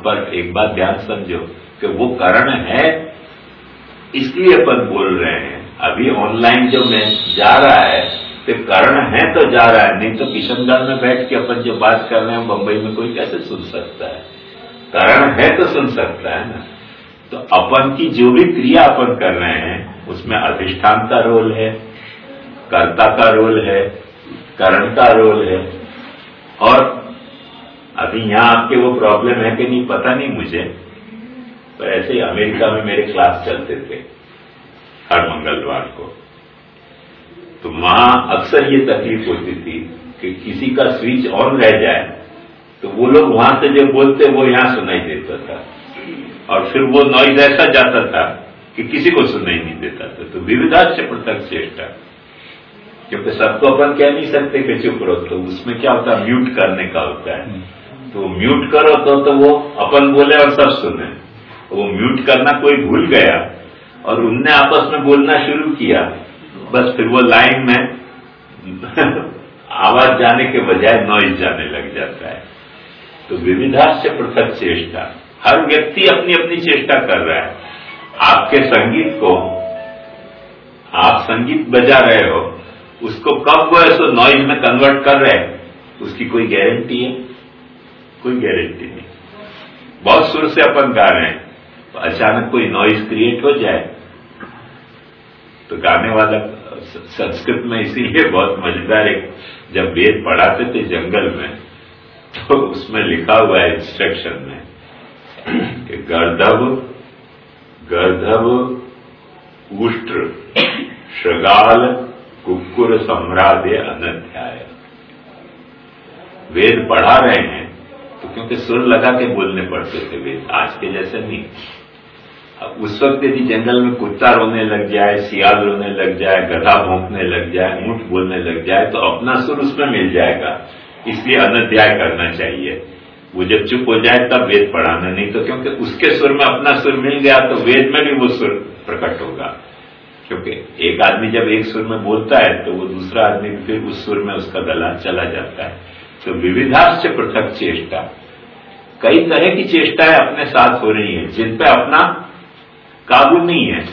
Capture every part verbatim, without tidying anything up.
पर एक बात ध्यान समझो कि वो कारण है इसलिए अपन बोल रहे हैं। अभी ऑनलाइन जो मैं जा रहा है तो कारण है तो जा रहा है, नहीं तो किशनगंज में बैठ के अपन जो बात कर रहे हैं बंबई में कोई कैसे सुन सकता है? कारण है तो सुन सकता है ना। तो अपन की जो भी क्रिया अपन कर रहे हैं उसमें अधिष्ठान का रोल है, कर्ता का रोल है, कारण का रोल है। और अभी यहां आपके वो प्रॉब्लम है कि नहीं पता नहीं मुझे, पर ऐसे ही अमेरिका में मेरे क्लास चलते थे हर मंगलवार को, तो वहां अक्सर ये तकलीफ होती थी कि किसी का स्विच ऑन रह जाए तो वो लोग वहां से जो बोलते वो यहां सुनाई देता था, और फिर वो नॉइज ऐसा जाता था कि किसी को सुनाई नहीं देता था। तो विविधाश्य पृथक चेष्टा, क्योंकि सबको अपन कह नहीं सकते कि चुप रहो, तो उसमें क्या होता है म्यूट करने का होता है। तो म्यूट करो तो, तो वो अपन बोले और सब सुने। वो म्यूट करना कोई भूल गया और उनने आपस में बोलना शुरू किया, बस फिर वो लाइन में आवाज जाने के बजाय नॉइज जाने लग जाता है। तो विविधाश्य पृथक चेष्टा, हर व्यक्ति अपनी अपनी चेष्टा कर रहा है। आपके संगीत को, आप संगीत बजा रहे हो, उसको कब वो ऐसे नॉइज में कन्वर्ट कर रहे हैं उसकी कोई गारंटी है? कोई गारंटी नहीं। बहुत सुर से अपन गा रहे हैं तो अचानक कोई नॉइज क्रिएट हो जाए तो गाने वाला, संस्कृत में इसीलिए बहुत मजेदार, एक जब वेद पढ़ाते थे जंगल में तो उसमें लिखा हुआ है इंस्ट्रक्शन में कि गर्दभ गर्दभ उष्ट्र श्रगाल कुक्कुर सम्रादे अनध्याय। वेद पढ़ा रहे हैं तो क्योंकि सुर लगा के बोलने पड़ते थे वेद, आज के जैसे नहीं। अब उस वक्त यदि जंगल में कुत्ता रोने लग जाए, सियाल रोने लग जाए, गधा भौंकने लग जाए, ऊंट बोलने लग जाए तो अपना सुर उसमें मिल जाएगा, इसलिए अनध्याय करना चाहिए। वो जब चुप हो जाए तब वेद पढ़ाना, नहीं तो क्योंकि उसके सुर में अपना सुर मिल गया तो वेद में भी वो सुर प्रकट होगा। क्योंकि एक आदमी जब एक सुर में बोलता है तो वो दूसरा आदमी फिर उस सुर में उसका गला चला जाता है। तो विविधाश्य पृथक चेष्टा, कई तरह की चेष्टाएं अपने साथ हो रही हैं जिन पे अपना काबू नहीं है।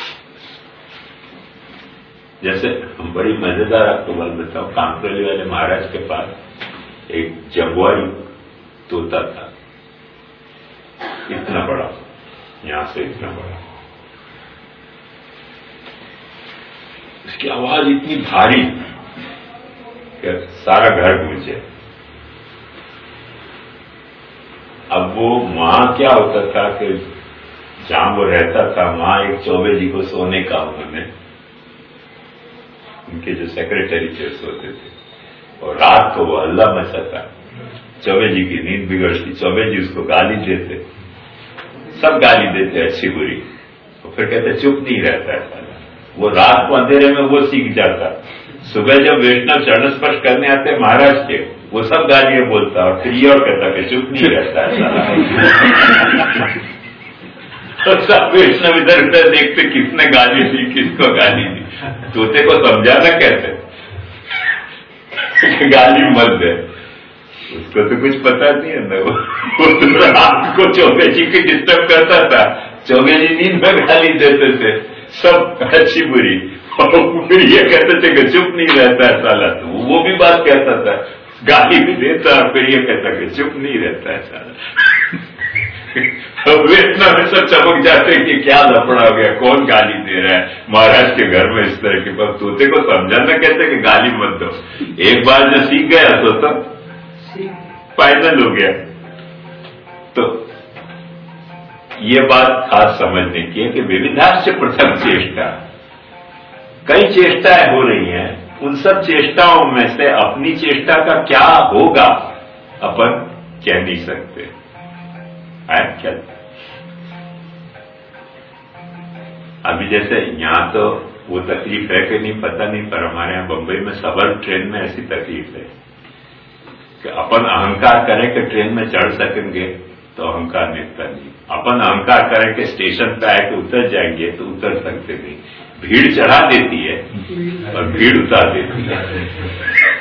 जैसे बड़ी मजेदार आपको बात बताऊं, कांकरोली वाले महाराज के पास एक जगुआरी तोता था, इतना बड़ा, यहां से इतना बड़ा। उसकी आवाज इतनी भारी कि सारा घर गूंजे। अब वो वहां क्या होता था कि जहां वो रहता था वहां एक चौबे जी को सोने का, उन्होंने उनके जो सेक्रेटरी थे सोते थे, और रात को वो हल्ला मचाता, चौबे जी की नींद बिगड़ती, चौबे जी उसको गाली देते, सब गाली देते अच्छी बुरी, तो फिर कहते चुप नहीं रहता है। वो रात को अंधेरे में वो सीख जाता, सुबह जब वैष्णव चरण स्पर्श करने आते महाराज के, वो सब गालियां बोलता और फिर ये और कहता कि चुप नहीं रहता है। तो सब वैष्णव इधर उधर देखते किसने गाली दी, किसको गाली दी। तोते को समझाना कहते गाली मत दे, उसको तो कुछ पता नहीं है ना। वो तो रात को चौबे जी को डिस्टर्ब करता था, चौबे जी नींद में गाली देते थे, सब अच्छी बुरी, और फिर ये कहते थे कि चुप नहीं रहता है साला। तो वो भी बात कहता था, गाली भी देता और फिर ये कहता कि चुप नहीं रहता है साला। अब वे इतना में सब चमक जाते कि क्या लफड़ा हो गया, कौन गाली दे रहा है महाराज के घर में इस तरह के। पर तोते को समझाना कहते कि गाली मत दो, एक बार जो सीख गया तो तो फाइनल हो गया। तो ये बात खास समझने की है कि विविधाश्य पृथक चेष्टा, कई चेष्टाएं हो रही हैं, उन सब चेष्टाओं में से अपनी चेष्टा का क्या होगा अपन कह नहीं सकते है क्या। अभी जैसे यहां तो वो तकलीफ है कि नहीं पता नहीं, पर हमारे यहां बंबई में सबर ट्रेन में ऐसी तकलीफ है कि अपन अहंकार करें कि ट्रेन में चढ़ सकेंगे तो अहंकार मिलता नहीं, अपन अहंकार करें कि स्टेशन पे आए कि उतर जाएंगे तो उतर सकते नहीं। भीड़ चढ़ा देती है और भीड़ उतार देती है।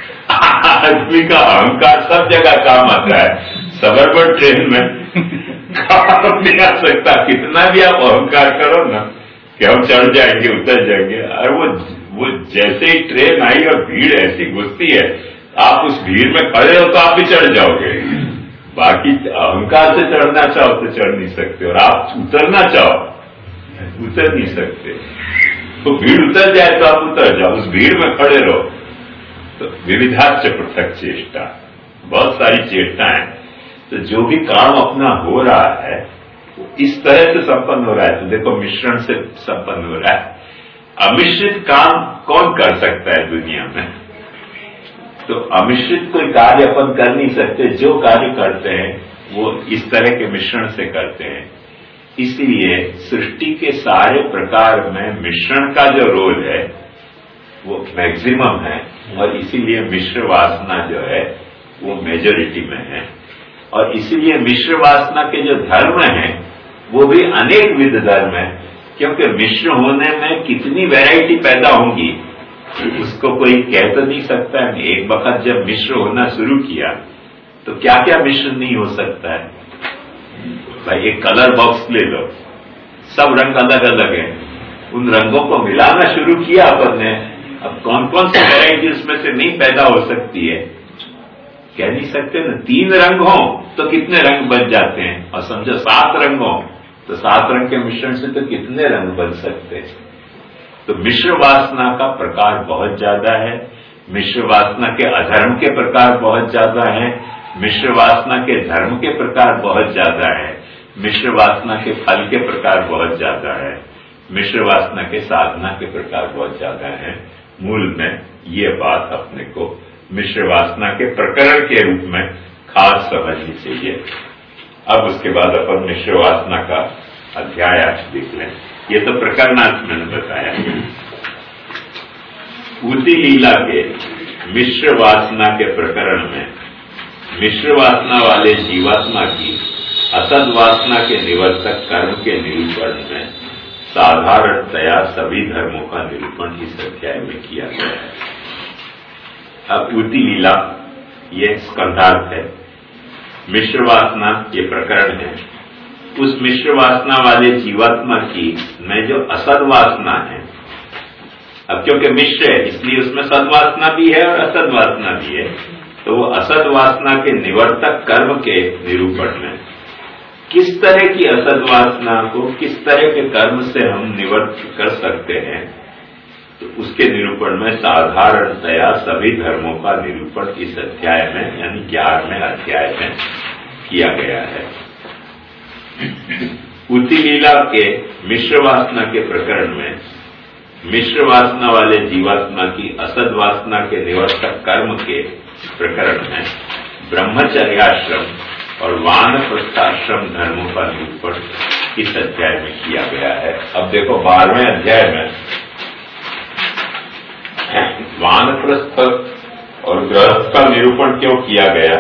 आदमी का अहंकार सब जगह काम आता है, सबर्बन ट्रेन में नहीं आ सकता। कितना भी आप अहंकार करो ना कि हम चढ़ जाएंगे उतर जाएंगे, और वो वो जैसे ही ट्रेन आई और भीड़ ऐसी घुसती है, आप उस भीड़ में खड़े हो तो आप भी चढ़ जाओगे। बाकी अहंकार से चढ़ना चाहो तो चढ़ नहीं सकते, और आप उतरना चाहो उतर नहीं सकते। तो भीड़ उतर जाए तो आप उतर जाओ, उस भीड़ में खड़े रहो। तो विविधाच पृथक चेष्टा, बहुत सारी चेष्टाएं। तो जो भी काम अपना हो रहा है वो इस तरह से संपन्न हो रहा है। तो देखो मिश्रण से संपन्न हो रहा है। अमिश्रित काम कौन कर सकता है दुनिया में? तो अमिश्रित कोई कार्य अपन कर नहीं सकते। जो कार्य करते हैं वो इस तरह के मिश्रण से करते हैं। इसलिए सृष्टि के सारे प्रकार में मिश्रण का जो रोल है वो मैक्सिमम है, और इसीलिए मिश्र वासना जो है वो मेजोरिटी में है। और इसीलिए मिश्र वासना के जो धर्म हैं वो भी अनेक विध धर्म है, क्योंकि मिश्र होने में कितनी वैरायटी पैदा होंगी उसको कोई कह तो नहीं सकता है। एक वक्त जब मिश्र होना शुरू किया तो क्या क्या मिश्र नहीं हो सकता है। भाई एक कलर बॉक्स ले लो, सब रंग अलग अलग है, उन रंगों को मिलाना शुरू किया अपन ने, अब कौन कौन सी वैरायटी उसमें से नहीं पैदा हो सकती है कह नहीं सकते ना। तीन रंग हो तो कितने रंग बन जाते हैं, और समझो सात रंग हो तो सात रंग के मिश्रण से तो कितने रंग बन सकते हैं। तो मिश्र वासना का प्रकार बहुत ज्यादा है, मिश्र वासना के अधर्म के प्रकार बहुत ज्यादा है, मिश्र वासना के धर्म के प्रकार बहुत ज्यादा है, मिश्र वासना के फल के प्रकार बहुत ज्यादा है, मिश्र वासना के साधना के प्रकार बहुत ज्यादा है। मूल में ये बात अपने को मिश्र वासना के प्रकरण के रूप में खास समझनी चाहिए। अब उसके बाद अपन मिश्र वासना का अध्याय आज देख लें। ये तो प्रकरणार्थ मैंने बताया। ऊती लीला के मिश्र वासना के प्रकरण में मिश्र वासना वाले जीवात्मा की असद वासना के निवर्तक कर्म के निरूपण में साधारणतया सभी धर्मों का निरूपण इस अध्याय में किया गया है। अब ऊती लीला ये स्कंधार्थ है, मिश्र वासना ये प्रकरण है। उस मिश्र वासना वाले जीवात्मा की में जो असद वासना है, अब क्योंकि मिश्र है इसलिए उसमें सद्वासना भी है और असद वासना भी है, तो वो असद वासना के निवर्तक कर्म के निरूपण में किस तरह की असद वासना को किस तरह के कर्म से हम निवर्त कर सकते हैं, तो उसके निरूपण में साधारणतया सभी धर्मों का निरूपण इस अध्याय में यानी ग्यारहवें अध्याय में किया गया है। ऊती लीला के मिश्र वासना के प्रकरण में मिश्र वासना वाले जीवात्मा की असद वासना के निवर्तक कर्म के प्रकरण में ब्रह्मचर्याश्रम और वानप्रस्थाश्रम धर्मों का निरूपण इस अध्याय में किया गया है। अब देखो बारहवें अध्याय में वानप्रस्थ और गृहस्थ का निरूपण क्यों किया गया,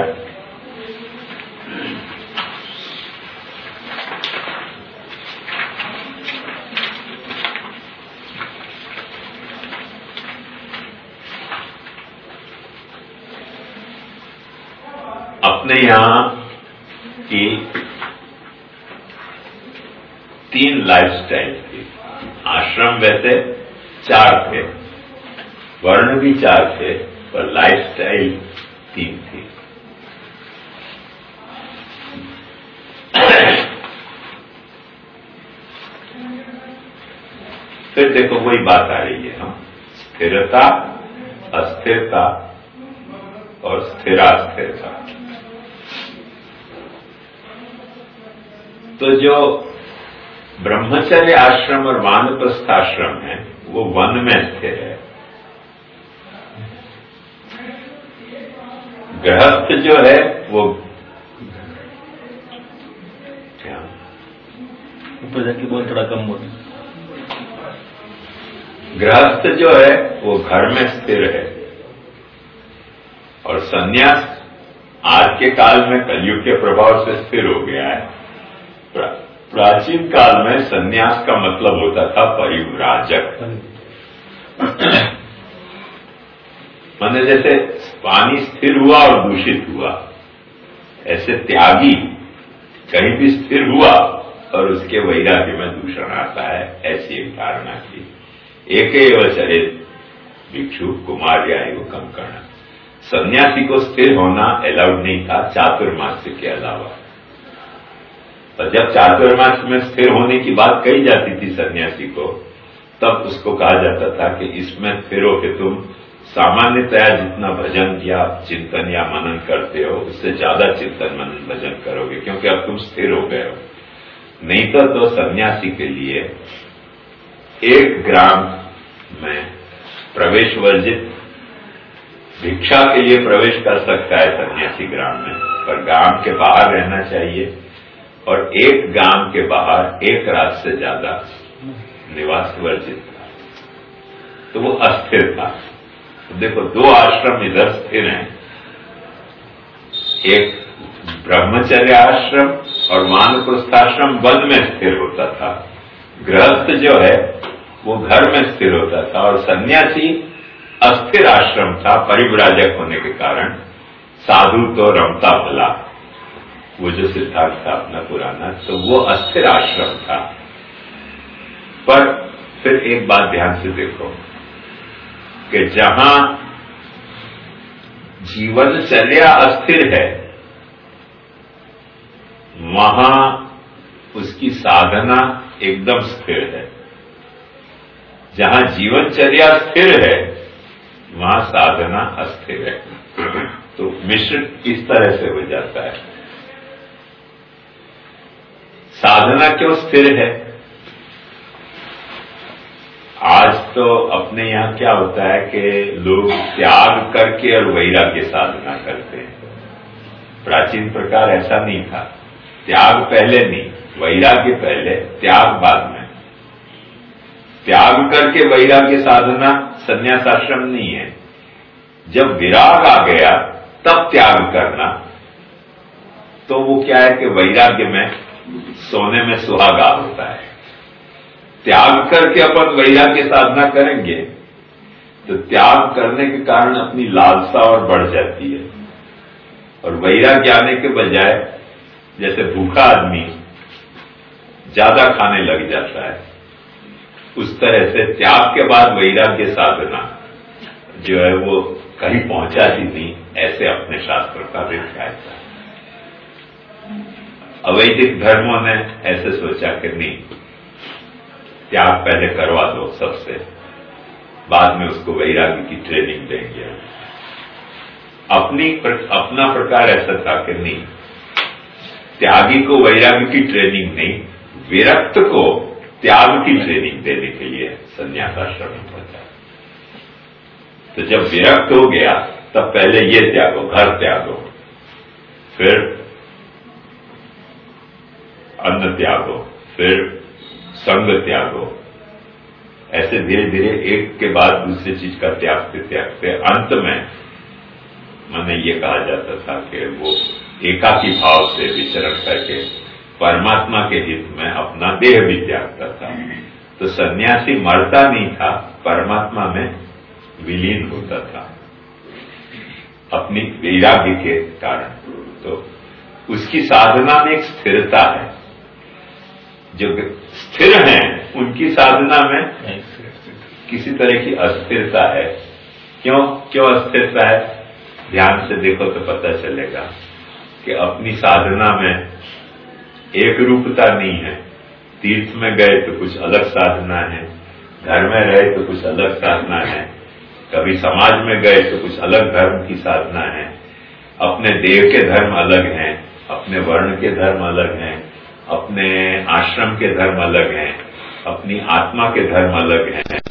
अपने यहां की तीन लाइफस्टाइल थी। आश्रम वैसे चार थे, वर्ण भी चार थे, पर लाइफस्टाइल तीन थी। फिर देखो वही बात आ रही है, हम स्थिरता, अस्थिरता और स्थिरास्थिरता। तो जो ब्रह्मचर्य आश्रम और वानप्रस्थ आश्रम है वो वन में स्थिर है। गृहस्थ जो है वो क्या ऊपर जाके बोल थोड़ा कम बोल। गृहस्थ जो है वो घर में स्थिर है, और सन्यास आज के काल में कलयुग के प्रभाव से स्थिर हो गया है। प्राचीन काल में सन्यास का मतलब होता था परिव्राजक। माने जैसे पानी स्थिर हुआ और दूषित हुआ, ऐसे त्यागी कहीं भी स्थिर हुआ और उसके वैराग्य में दूषण आता है, ऐसी एक धारणा की। एक एवं चरित भिक्षु कुमार या एवं कंकण। सन्यासी को स्थिर होना अलाउड नहीं था चातुर्मास्य के अलावा। तो जब चातुर्मास्य में स्थिर होने की बात कही जाती थी सन्यासी को, तब उसको कहा जाता था कि इसमें स्थिर हो कि तुम सामान्यतया जितना भजन या चिंतन या मनन करते हो उससे ज्यादा चिंतन मनन भजन करोगे, क्योंकि अब तुम स्थिर हो गए हो। नहीं तो, तो सन्यासी के लिए एक ग्राम में प्रवेश वर्जित, भिक्षा के लिए प्रवेश कर सकता है सन्यासी ग्राम में, पर गांव के बाहर रहना चाहिए और एक गांव के बाहर एक रात से ज्यादा निवास वर्जित था। तो वो अस्थिर था। तो देखो, दो आश्रम इधर स्थिर हैं, एक ब्रह्मचर्य आश्रम और वानप्रस्थाश्रम वन में स्थिर होता था। गृहस्थ जो है वो घर में स्थिर होता था और सन्यासी अस्थिर आश्रम था। परिव्राजक होने के कारण साधु तो रमता भला, वो जो सिद्धांत था अपना पुराना, तो वो अस्थिर आश्रम था। पर फिर एक बात ध्यान से देखो कि जहां जीवनचर्या अस्थिर है वहां उसकी साधना एकदम स्थिर है। जहां जीवनचर्या स्थिर है वहां साधना अस्थिर है। तो मिश्रण इस तरह से हो जाता है। साधना क्यों स्थिर है? आज तो अपने यहां क्या होता है कि लोग त्याग करके और वैराग्य साधना करते हैं। प्राचीन प्रकार ऐसा नहीं था। त्याग पहले नहीं, वैराग्य पहले, त्याग बाद में। त्याग करके वैराग्य साधना संन्यास आश्रम नहीं है। जब विराग आ गया तब त्याग करना, तो वो क्या है कि वैराग्य में सोने में सुहागा होता है। त्याग करके अपन वैराग्य साधना करेंगे तो त्याग करने के कारण अपनी लालसा और बढ़ जाती है और वैराग्य आने के बजाय जैसे भूखा आदमी ज्यादा खाने लग जाता है, उस तरह से त्याग के बाद वैराग्य साधना जो है वो कहीं पहुंचाती नहीं, ऐसे अपने शास्त्रों का व्याख्या। अवैदिक धर्मों ने ऐसे सोचा कि नहीं, त्याग पहले करवा दो सबसे, बाद में उसको वैराग्य की ट्रेनिंग देंगे। अपनी अपना प्रकार ऐसा था कि नहीं, त्यागी को वैराग्य की ट्रेनिंग नहीं, विरक्त को त्याग की ट्रेनिंग देने के लिए संन्यास आश्रम पहुंचा। तो जब विरक्त हो गया तब पहले ये त्यागो, घर त्यागो, फिर अन्न त्यागो, फिर संग त्यागो, ऐसे धीरे धीरे एक के बाद दूसरी चीज का त्यागते त्यागते अंत में मैंने ये कहा जाता था कि वो एकाकी भाव से विचरण करके परमात्मा के हित में अपना देह भी त्यागता था। तो सन्यासी मरता नहीं था, परमात्मा में विलीन होता था अपनी वैराग्य के कारण। तो उसकी साधना में एक स्थिरता है। जो स्थिर हैं उनकी साधना में किसी तरह की अस्थिरता है। क्यों क्यों अस्थिरता है? ध्यान से देखो तो पता चलेगा कि अपनी साधना में एक रूपता नहीं है। तीर्थ में गए तो कुछ अलग साधना है, घर में रहे तो कुछ अलग साधना है, कभी समाज में गए तो कुछ अलग धर्म की साधना है। अपने देव के धर्म अलग हैं, अपने वर्ण के धर्म अलग हैं, अपने आश्रम के धर्म अलग हैं, अपनी आत्मा के धर्म अलग हैं।